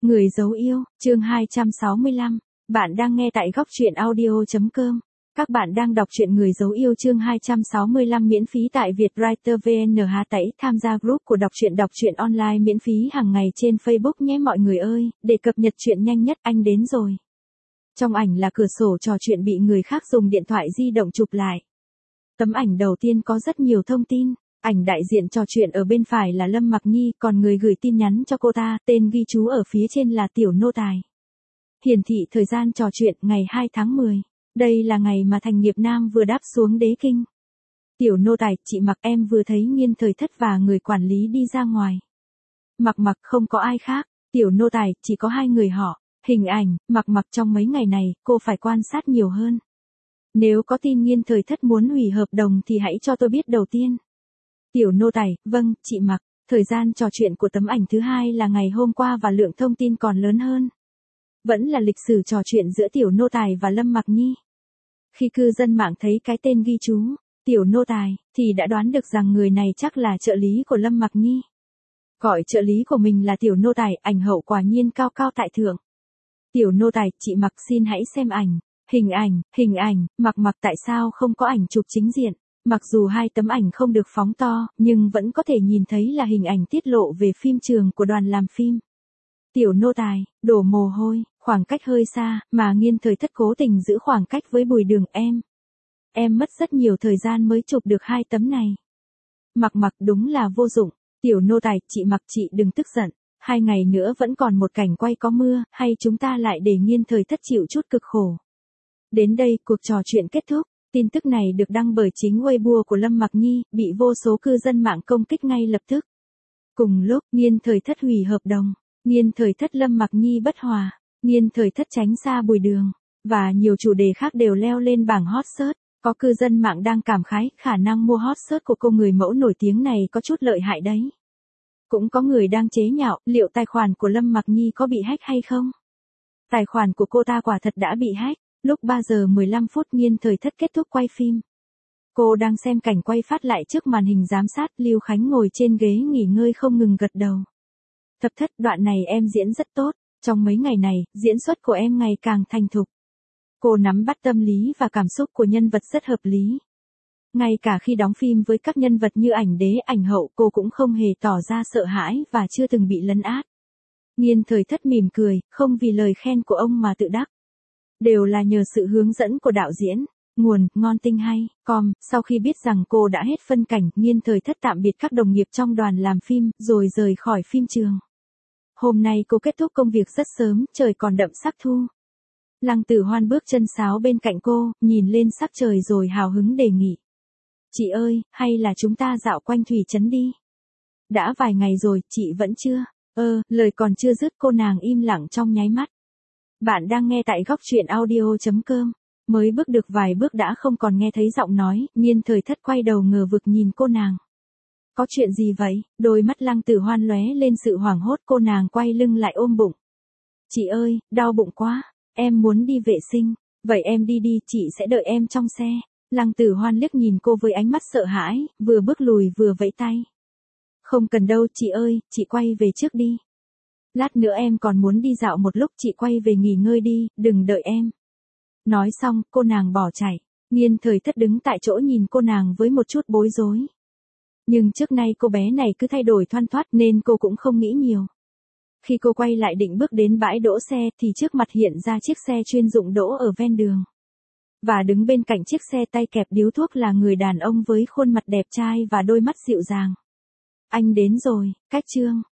Người dấu yêu, chương 265. Bạn đang nghe tại góc truyện audio.com. Các bạn đang đọc truyện Người dấu yêu chương 265 miễn phí tại Vietwriter VN. Tẩy tham gia group của đọc truyện online miễn phí hàng ngày trên Facebook nhé mọi người ơi, để cập nhật truyện nhanh nhất anh đến rồi. Trong ảnh là cửa sổ trò chuyện bị người khác dùng điện thoại di động chụp lại. Tấm ảnh đầu tiên có rất nhiều thông tin. Ảnh đại diện trò chuyện ở bên phải là Lâm Mặc Nhi, còn người gửi tin nhắn cho cô ta, tên ghi chú ở phía trên là Tiểu Nô Tài. Hiển thị thời gian trò chuyện ngày 2 tháng 10. Đây là ngày mà Thành Nghiệp Nam vừa đáp xuống đế kinh. Tiểu Nô Tài, chị Mặc em vừa thấy Nghiên Thời Thất và người quản lý đi ra ngoài. Mặc không có ai khác. Tiểu Nô Tài, chỉ có hai người họ. Hình ảnh, Mặc trong mấy ngày này, cô phải quan sát nhiều hơn. Nếu có tin Nghiên Thời Thất muốn hủy hợp đồng thì hãy cho tôi biết đầu tiên. Tiểu Nô Tài, vâng, chị Mặc. Thời gian trò chuyện của tấm ảnh thứ hai là ngày hôm qua và lượng thông tin còn lớn hơn. Vẫn là lịch sử trò chuyện giữa Tiểu Nô Tài và Lâm Mặc Nhi. Khi cư dân mạng thấy cái tên ghi chú, Tiểu Nô Tài, thì đã đoán được rằng người này chắc là trợ lý của Lâm Mặc Nhi. Gọi trợ lý của mình là Tiểu Nô Tài, ảnh hậu quả nhiên cao cao tại thượng. Tiểu Nô Tài, chị Mặc xin hãy xem ảnh. Hình ảnh, Mặc tại sao không có ảnh chụp chính diện? Mặc dù hai tấm ảnh không được phóng to, nhưng vẫn có thể nhìn thấy là hình ảnh tiết lộ về phim trường của đoàn làm phim. Tiểu Nô Tài, đổ mồ hôi, khoảng cách hơi xa, mà Nghiên Thời Thất cố tình giữ khoảng cách với Bùi Đường em. Em mất rất nhiều thời gian mới chụp được hai tấm này. Mặc đúng là vô dụng. Tiểu Nô Tài, chị Mặc chị đừng tức giận. 2 ngày nữa vẫn còn một cảnh quay có mưa, hay chúng ta lại để Nghiên Thời Thất chịu chút cực khổ. Đến đây, cuộc trò chuyện kết thúc. Tin tức này được đăng bởi chính Weibo của Lâm Mặc Nhi, bị vô số cư dân mạng công kích ngay lập tức. Cùng lúc, Nghiên Thời Thất hủy hợp đồng, Nghiên Thời Thất Lâm Mặc Nhi bất hòa, Nghiên Thời Thất tránh xa Bùi Đường, và nhiều chủ đề khác đều leo lên bảng hot search. Có cư dân mạng đang cảm khái khả năng mua hot search của cô người mẫu nổi tiếng này có chút lợi hại đấy. Cũng có người đang chế nhạo liệu tài khoản của Lâm Mặc Nhi có bị hack hay không. Tài khoản của cô ta quả thật đã bị hack. Lúc 3 giờ 15 phút Nghiên Thời Thất kết thúc quay phim. Cô đang xem cảnh quay phát lại trước màn hình giám sát, Lưu Khánh ngồi trên ghế nghỉ ngơi không ngừng gật đầu. Thất, đoạn này em diễn rất tốt, trong mấy ngày này, diễn xuất của em ngày càng thành thục. Cô nắm bắt tâm lý và cảm xúc của nhân vật rất hợp lý. Ngay cả khi đóng phim với các nhân vật như ảnh đế, ảnh hậu, cô cũng không hề tỏ ra sợ hãi và chưa từng bị lấn át. Nghiên Thời Thất mỉm cười, không vì lời khen của ông mà tự đắc. Đều là nhờ sự hướng dẫn của đạo diễn. Nguồn, ngon tinh hay, sau khi biết rằng cô đã hết phân cảnh, Nghiên Thời Thất tạm biệt các đồng nghiệp trong đoàn làm phim, rồi rời khỏi phim trường. Hôm nay cô kết thúc công việc rất sớm, trời còn đậm sắc thu. Lăng Tử Hoan bước chân sáo bên cạnh cô, nhìn lên sắc trời rồi hào hứng đề nghị. Chị ơi, hay là chúng ta dạo quanh thủy trấn đi? Đã vài ngày rồi, chị vẫn chưa. Lời còn chưa dứt cô nàng im lặng trong nháy mắt. Bạn đang nghe tại góc truyện audio.com. Mới bước được vài bước đã không còn nghe thấy giọng nói, Nghiên Thời Thất quay đầu ngờ vực nhìn cô nàng. Có chuyện gì vậy? Đôi mắt Lăng Tử Hoan lóe lên sự hoảng hốt, cô nàng quay lưng lại ôm bụng. Chị ơi, đau bụng quá, em muốn đi vệ sinh. Vậy em đi đi, chị sẽ đợi em trong xe. Lăng Tử Hoan liếc nhìn cô với ánh mắt sợ hãi, vừa bước lùi vừa vẫy tay. Không cần đâu chị ơi, chị quay về trước đi. Lát nữa em còn muốn đi dạo một lúc, chị quay về nghỉ ngơi đi, đừng đợi em. Nói xong, cô nàng bỏ chạy. Nghiên Thời Thất đứng tại chỗ nhìn cô nàng với một chút bối rối. Nhưng trước nay cô bé này cứ thay đổi thoăn thoắt nên cô cũng không nghĩ nhiều. Khi cô quay lại định bước đến bãi đỗ xe thì trước mặt hiện ra chiếc xe chuyên dụng đỗ ở ven đường. Và đứng bên cạnh chiếc xe tay kẹp điếu thuốc là người đàn ông với khuôn mặt đẹp trai và đôi mắt dịu dàng. Anh đến rồi, Cách Trương.